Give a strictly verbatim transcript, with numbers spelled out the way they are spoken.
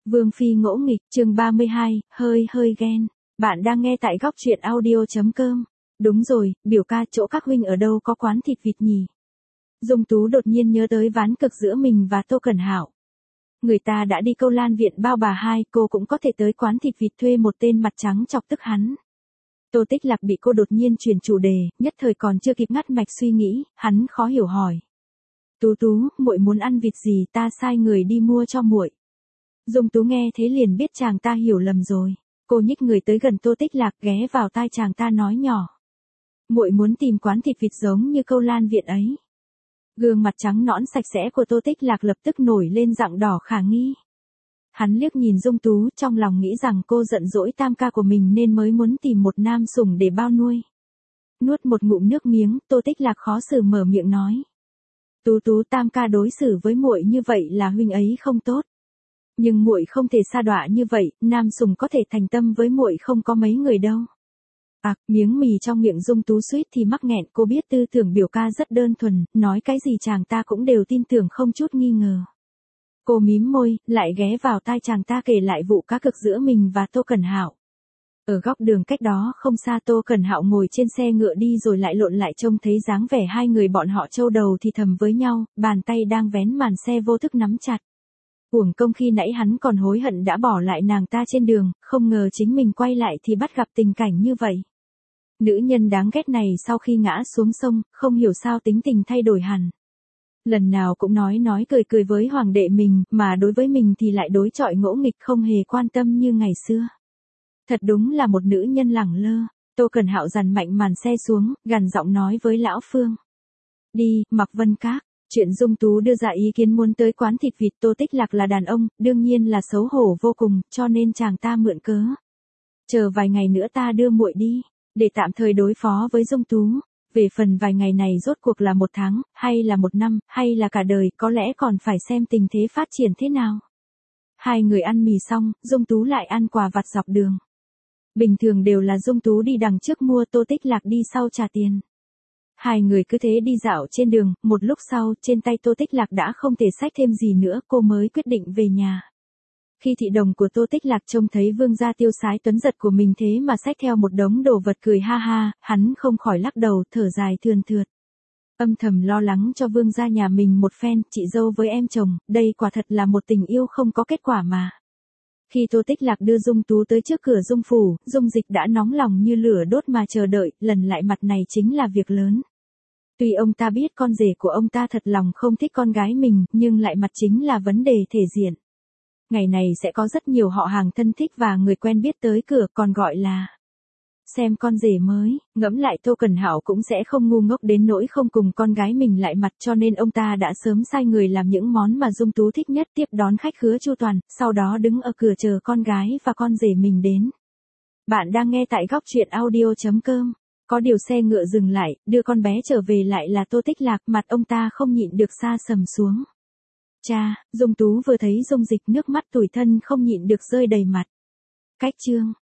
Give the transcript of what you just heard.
Vương phi ngỗ nghịch, chương ba mươi hai, hơi hơi ghen. Bạn đang nghe tại góc truyện audio chấm com. Đúng rồi, biểu ca, chỗ các huynh ở đâu có quán thịt vịt nhỉ? Dung Tú đột nhiên nhớ tới ván cực giữa mình và Tô Cẩn Hạo. Người ta đã đi Câu Lan viện bao bà hai, cô cũng có thể tới quán thịt vịt thuê một tên mặt trắng chọc tức hắn. Tô Tích Lạc bị cô đột nhiên chuyển chủ đề, nhất thời còn chưa kịp ngắt mạch suy nghĩ, hắn khó hiểu hỏi. Tú Tú, muội muốn ăn vịt gì, ta sai người đi mua cho muội. Dung Tú nghe thế liền biết chàng ta hiểu lầm rồi. Cô nhích người tới gần Tô Tích Lạc, ghé vào tai chàng ta nói nhỏ. Muội muốn tìm quán thịt vịt giống như Câu Lan viện ấy. Gương mặt trắng nõn sạch sẽ của Tô Tích Lạc lập tức nổi lên rạng đỏ khả nghi. Hắn liếc nhìn Dung Tú, trong lòng nghĩ rằng cô giận dỗi tam ca của mình nên mới muốn tìm một nam sủng để bao nuôi. Nuốt một ngụm nước miếng, Tô Tích Lạc khó xử mở miệng nói. Tú Tú, tam ca đối xử với muội như vậy là huynh ấy không tốt. Nhưng muội không thể sa đọa như vậy, nam sủng có thể thành tâm với muội không có mấy người đâu. À, miếng mì trong miệng Dung Tú suýt thì mắc nghẹn, cô biết tư tưởng biểu ca rất đơn thuần, nói cái gì chàng ta cũng đều tin tưởng không chút nghi ngờ. Cô mím môi, lại ghé vào tai chàng ta kể lại vụ cá cược giữa mình và Tô Cẩn Hạo. Ở góc đường cách đó không xa, Tô Cẩn Hạo ngồi trên xe ngựa đi rồi lại lộn lại, trông thấy dáng vẻ hai người bọn họ trâu đầu thì thầm với nhau, bàn tay đang vén màn xe vô thức nắm chặt. Uổng công khi nãy hắn còn hối hận đã bỏ lại nàng ta trên đường, không ngờ chính mình quay lại thì bắt gặp tình cảnh như vậy. Nữ nhân đáng ghét này sau khi ngã xuống sông, không hiểu sao tính tình thay đổi hẳn. Lần nào cũng nói nói cười cười với hoàng đệ mình, mà đối với mình thì lại đối chọi ngỗ nghịch, không hề quan tâm như ngày xưa. Thật đúng là một nữ nhân lẳng lơ. Tô Cẩn Hạo dằn mạnh màn xe xuống, gằn giọng nói với lão Phương. Đi, Mạc Vân Các. Chuyện Dung Tú đưa ra ý kiến muốn tới quán thịt vịt Tô Tích Lạc là đàn ông, đương nhiên là xấu hổ vô cùng, cho nên chàng ta mượn cớ. Chờ vài ngày nữa ta đưa muội đi, để tạm thời đối phó với Dung Tú. Về phần vài ngày này rốt cuộc là một tháng, hay là một năm, hay là cả đời, có lẽ còn phải xem tình thế phát triển thế nào. Hai người ăn mì xong, Dung Tú lại ăn quà vặt dọc đường. Bình thường đều là Dung Tú đi đằng trước mua, Tô Tích Lạc đi sau trả tiền. Hai người cứ thế đi dạo trên đường, một lúc sau, trên tay Tô Tích Lạc đã không thể xách thêm gì nữa, cô mới quyết định về nhà. Khi thị đồng của Tô Tích Lạc trông thấy vương gia tiêu sái tuấn giật của mình thế mà xách theo một đống đồ vật cười ha ha, hắn không khỏi lắc đầu, thở dài thườn thượt. Âm thầm lo lắng cho vương gia nhà mình một phen, chị dâu với em chồng, đây quả thật là một tình yêu không có kết quả mà. Khi Tô Tích Lạc đưa Dung Tú tới trước cửa Dung phủ, Dung Dịch đã nóng lòng như lửa đốt mà chờ đợi, lần lại mặt này chính là việc lớn. Tuy ông ta biết con rể của ông ta thật lòng không thích con gái mình, nhưng lại mặt chính là vấn đề thể diện. Ngày này sẽ có rất nhiều họ hàng thân thích và người quen biết tới cửa, còn gọi là xem con rể mới. Ngẫm lại Tô Cẩn Hạo cũng sẽ không ngu ngốc đến nỗi không cùng con gái mình lại mặt, cho nên ông ta đã sớm sai người làm những món mà Dung Tú thích nhất, tiếp đón khách khứa chu toàn, sau đó đứng ở cửa chờ con gái và con rể mình đến. Bạn đang nghe tại góc truyện audio chấm com. Có điều xe ngựa dừng lại, đưa con bé trở về lại là Tô Tích Lạc, mặt ông ta không nhịn được sa sầm xuống. Cha, Dung Tú vừa thấy Dung Dịch, nước mắt tủi thân không nhịn được rơi đầy mặt. Cách chương.